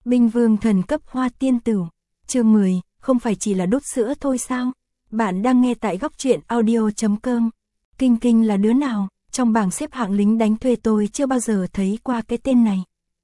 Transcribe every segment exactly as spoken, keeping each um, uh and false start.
Binh vương thần cấp hoa tiên tử. Chương mười, không phải chỉ là đút sữa thôi sao? Bạn đang nghe tại góc truyện audio chấm com. Kinh Kinh là đứa nào? Trong bảng xếp hạng lính đánh thuê tôi chưa bao giờ thấy qua cái tên này.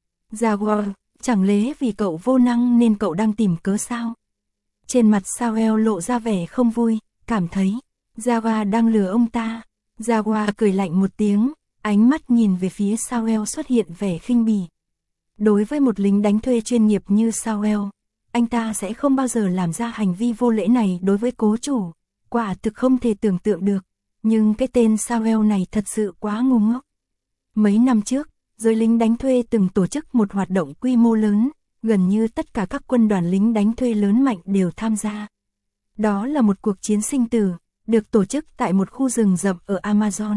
Jaguar, chẳng lẽ vì cậu vô năng nên cậu đang tìm cớ sao? Trên mặt Samuel lộ ra vẻ không vui, cảm thấy Jaguar đang lừa ông ta. Jaguar cười lạnh một tiếng, ánh mắt nhìn về phía Samuel xuất hiện vẻ khinh bỉ. Đối với một lính đánh thuê chuyên nghiệp như Samuel, anh ta sẽ không bao giờ làm ra hành vi vô lễ này đối với cố chủ, quả thực không thể tưởng tượng được, nhưng cái tên Samuel này thật sự quá ngu ngốc. Mấy năm trước, giới lính đánh thuê từng tổ chức một hoạt động quy mô lớn, gần như tất cả các quân đoàn lính đánh thuê lớn mạnh đều tham gia. Đó là một cuộc chiến sinh tử, được tổ chức tại một khu rừng rậm ở Amazon.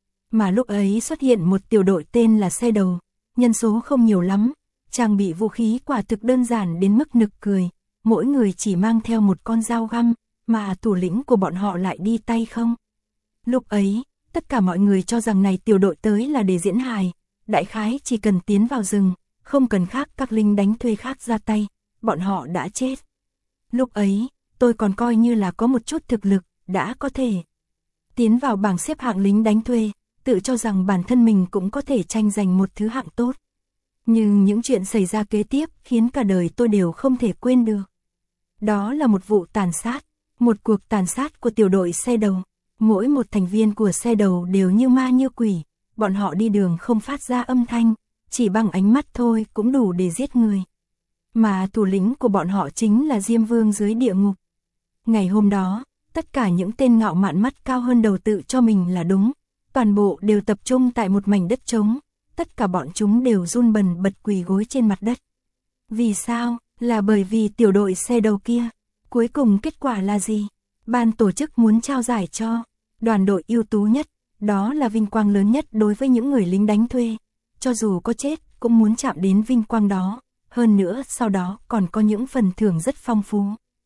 Mà lúc ấy xuất hiện một tiểu đội tên là Xe Đầu, nhân số không nhiều lắm, trang bị vũ khí quả thực đơn giản đến mức nực cười, mỗi người chỉ mang theo một con dao găm, mà thủ lĩnh của bọn họ lại đi tay không. Lúc ấy, tất cả mọi người cho rằng này tiểu đội tới là để diễn hài, đại khái chỉ cần tiến vào rừng, không cần khác các lính đánh thuê khác ra tay, bọn họ đã chết. Lúc ấy, tôi còn coi như là có một chút thực lực, đã có thể tiến vào bảng xếp hạng lính đánh thuê, tự cho rằng bản thân mình cũng có thể tranh giành một thứ hạng tốt. Nhưng những chuyện xảy ra kế tiếp khiến cả đời tôi đều không thể quên được. Đó là một vụ tàn sát, một cuộc tàn sát của tiểu đội Xe Đầu. Mỗi một thành viên của Xe Đầu đều như ma như quỷ, bọn họ đi đường không phát ra âm thanh, chỉ bằng ánh mắt thôi cũng đủ để giết người. Mà thủ lĩnh của bọn họ chính là Diêm Vương dưới địa ngục. Ngày hôm đó, tất cả những tên ngạo mạn mắt cao hơn đầu tự cho mình là đúng, toàn bộ đều tập trung tại một mảnh đất trống, tất cả bọn chúng đều run bần bật quỳ gối trên mặt đất. Vì sao? Là bởi vì tiểu đội Xe Đầu kia. Cuối cùng kết quả là gì? Ban tổ chức muốn trao giải cho đoàn đội ưu tú nhất, đó là vinh quang lớn nhất đối với những người lính đánh thuê. Cho dù có chết, cũng muốn chạm đến vinh quang đó, hơn nữa sau đó còn có những phần thưởng rất phong phú.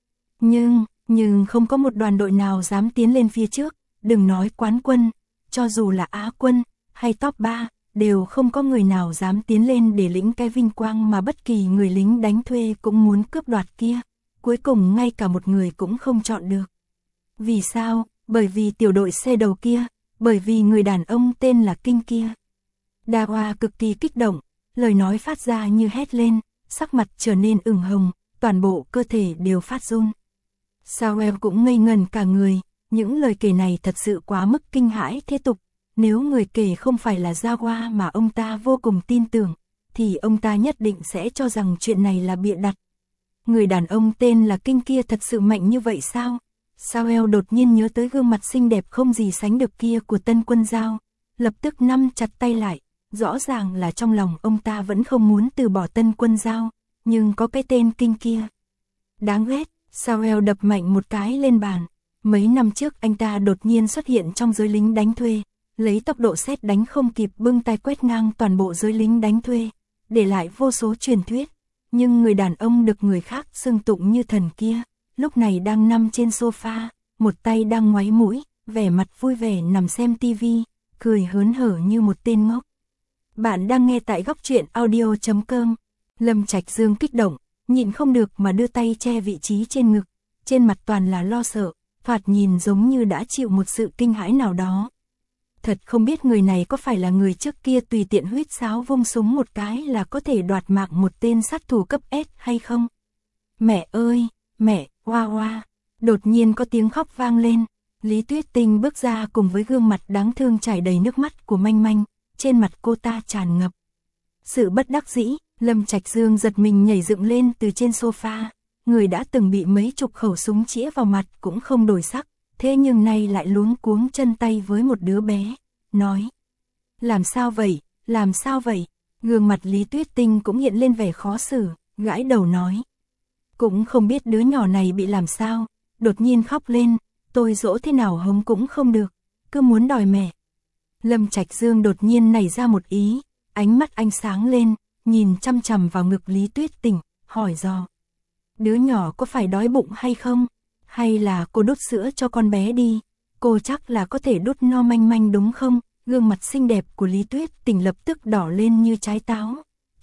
Nhưng, nhưng không có một đoàn đội nào dám tiến lên phía trước, đừng nói quán quân, cho dù là Á quân, hay top ba, đều không có người nào dám tiến lên để lĩnh cái vinh quang mà bất kỳ người lính đánh thuê cũng muốn cướp đoạt kia. Cuối cùng ngay cả một người cũng không chọn được. Vì sao? Bởi vì tiểu đội Xe Đầu kia, bởi vì người đàn ông tên là Kinh kia. Dawa cực kỳ kích động, lời nói phát ra như hét lên, sắc mặt trở nên ửng hồng, toàn bộ cơ thể đều phát run. Samuel cũng ngây ngần cả người, những lời kể này thật sự quá mức kinh hãi thế tục. Nếu người kể không phải là Jaguar mà ông ta vô cùng tin tưởng, thì ông ta nhất định sẽ cho rằng chuyện này là bịa đặt. Người đàn ông tên là Kinh kia thật sự mạnh như vậy sao? Samuel đột nhiên nhớ tới gương mặt xinh đẹp không gì sánh được kia của Tân Quân Giao, lập tức nắm chặt tay lại, rõ ràng là trong lòng ông ta vẫn không muốn từ bỏ Tân Quân Giao, nhưng có cái tên Kinh kia. Đáng ghét, Samuel đập mạnh một cái lên bàn. Mấy năm trước anh ta đột nhiên xuất hiện trong giới lính đánh thuê, lấy tốc độ sét đánh không kịp bưng tay quét ngang toàn bộ giới lính đánh thuê, để lại vô số truyền thuyết. Nhưng người đàn ông được người khác xưng tụng như thần kia, lúc này đang nằm trên sofa, một tay đang ngoáy mũi, vẻ mặt vui vẻ nằm xem tivi, cười hớn hở như một tên ngốc. Bạn đang nghe tại góc truyện audio chấm com. Lâm Trạch Dương kích động, nhịn không được mà đưa tay che vị trí trên ngực, trên mặt toàn là lo sợ, thoạt nhìn giống như đã chịu một sự kinh hãi nào đó. Thật không biết người này có phải là người trước kia tùy tiện huýt sáo vung súng một cái là có thể đoạt mạng một tên sát thủ cấp S hay không? Mẹ ơi, mẹ, hoa hoa, đột nhiên có tiếng khóc vang lên, Lý Tuyết Tinh bước ra cùng với gương mặt đáng thương chảy đầy nước mắt của Manh Manh, trên mặt cô ta tràn ngập sự bất đắc dĩ. Lâm Trạch Dương giật mình nhảy dựng lên từ trên sofa, người đã từng bị mấy chục khẩu súng chĩa vào mặt cũng không đổi sắc, thế nhưng nay lại luống cuống chân tay với một đứa bé, nói: làm sao vậy, làm sao vậy? Gương mặt Lý Tuyết Tinh cũng hiện lên vẻ khó xử, gãi đầu nói: cũng không biết đứa nhỏ này bị làm sao, đột nhiên khóc lên, tôi dỗ thế nào hống cũng không được, cứ muốn đòi mẹ. Lâm Trạch Dương đột nhiên nảy ra một ý, ánh mắt anh sáng lên, nhìn chăm chằm vào ngực Lý Tuyết Tinh, hỏi dò: đứa nhỏ có phải đói bụng hay không? Hay là cô đút sữa cho con bé đi, cô chắc là có thể đút no Manh Manh đúng không? Gương mặt xinh đẹp của Lý Tuyết Tinh lập tức đỏ lên như trái táo,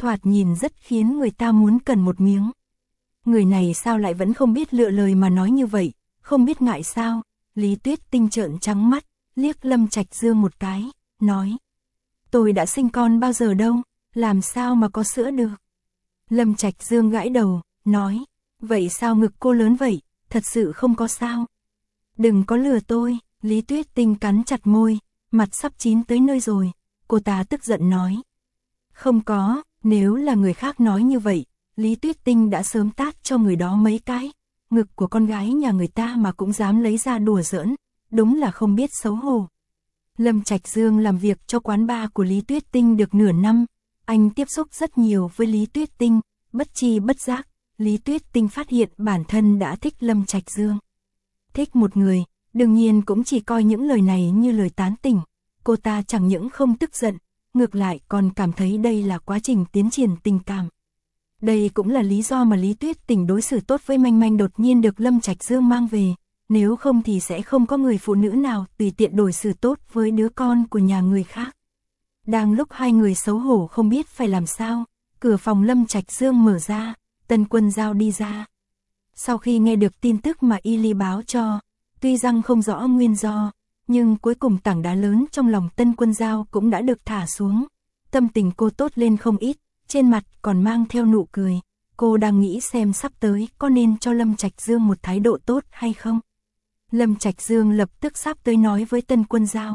thoạt nhìn rất khiến người ta muốn cần một miếng. Người này sao lại vẫn không biết lựa lời mà nói như vậy, không biết ngại sao? Lý Tuyết Tinh trợn trắng mắt, liếc Lâm Trạch Dương một cái, nói. Tôi đã sinh con bao giờ đâu, làm sao mà có sữa được? Lâm Trạch Dương gãi đầu, nói. Vậy sao ngực cô lớn vậy, thật sự không có sao? Đừng có lừa tôi, Lý Tuyết Tinh cắn chặt môi, mặt sắp chín tới nơi rồi, cô ta tức giận nói. Không có, nếu là người khác nói như vậy, Lý Tuyết Tinh đã sớm tát cho người đó mấy cái, ngực của con gái nhà người ta mà cũng dám lấy ra đùa giỡn, đúng là không biết xấu hổ. Lâm Trạch Dương làm việc cho quán bar của Lý Tuyết Tinh được nửa năm, anh tiếp xúc rất nhiều với Lý Tuyết Tinh, bất chi bất giác, Lý Tuyết Tinh phát hiện bản thân đã thích Lâm Trạch Dương. Thích một người, đương nhiên cũng chỉ coi những lời này như lời tán tỉnh, cô ta chẳng những không tức giận, ngược lại còn cảm thấy đây là quá trình tiến triển tình cảm. Đây cũng là lý do mà Lý Tuyết Tinh đối xử tốt với Manh Manh đột nhiên được Lâm Trạch Dương mang về, nếu không thì sẽ không có người phụ nữ nào tùy tiện đối xử tốt với đứa con của nhà người khác. Đang lúc hai người xấu hổ không biết phải làm sao, cửa phòng Lâm Trạch Dương mở ra, Tân Quân Giao đi ra. Sau khi nghe được tin tức mà Y Ly báo cho, tuy rằng không rõ nguyên do, nhưng cuối cùng tảng đá lớn trong lòng Tân Quân Giao cũng đã được thả xuống. Tâm tình cô tốt lên không ít, trên mặt còn mang theo nụ cười. Cô đang nghĩ xem sắp tới có nên cho Lâm Trạch Dương một thái độ tốt hay không. Lâm Trạch Dương lập tức sắp tới nói với Tân Quân Giao.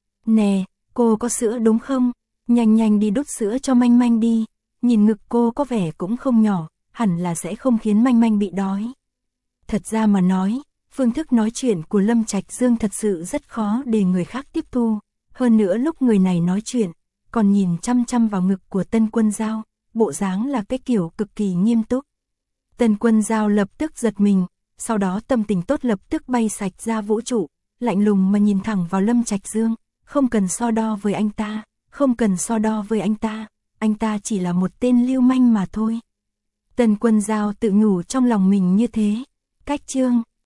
Nè, cô có sữa đúng không? Nhanh nhanh đi đút sữa cho Manh Manh đi. Nhìn ngực cô có vẻ cũng không nhỏ, hẳn là sẽ không khiến Manh Manh bị đói. Thật ra mà nói, phương thức nói chuyện của Lâm Trạch Dương thật sự rất khó để người khác tiếp thu. Hơn nữa lúc người này nói chuyện, còn nhìn chăm chăm vào ngực của Tân Quân Giao, bộ dáng là cái kiểu cực kỳ nghiêm túc. Tân Quân Giao lập tức giật mình, sau đó tâm tình tốt lập tức bay sạch ra vũ trụ, lạnh lùng mà nhìn thẳng vào Lâm Trạch Dương, không cần so đo với anh ta, không cần so đo với anh ta, anh ta chỉ là một tên lưu manh mà thôi. Tân Quân Giao tự nhủ trong lòng mình như thế. Cách chương